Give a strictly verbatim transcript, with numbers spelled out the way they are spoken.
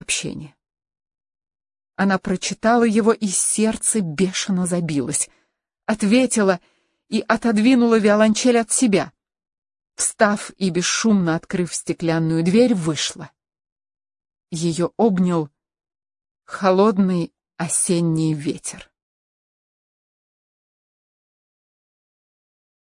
сообщение. Она прочитала его, и сердце бешено забилось. Ответила и отодвинула виолончель от себя. Встав и бесшумно открыв стеклянную дверь, вышла. Ее обнял холодный осенний ветер.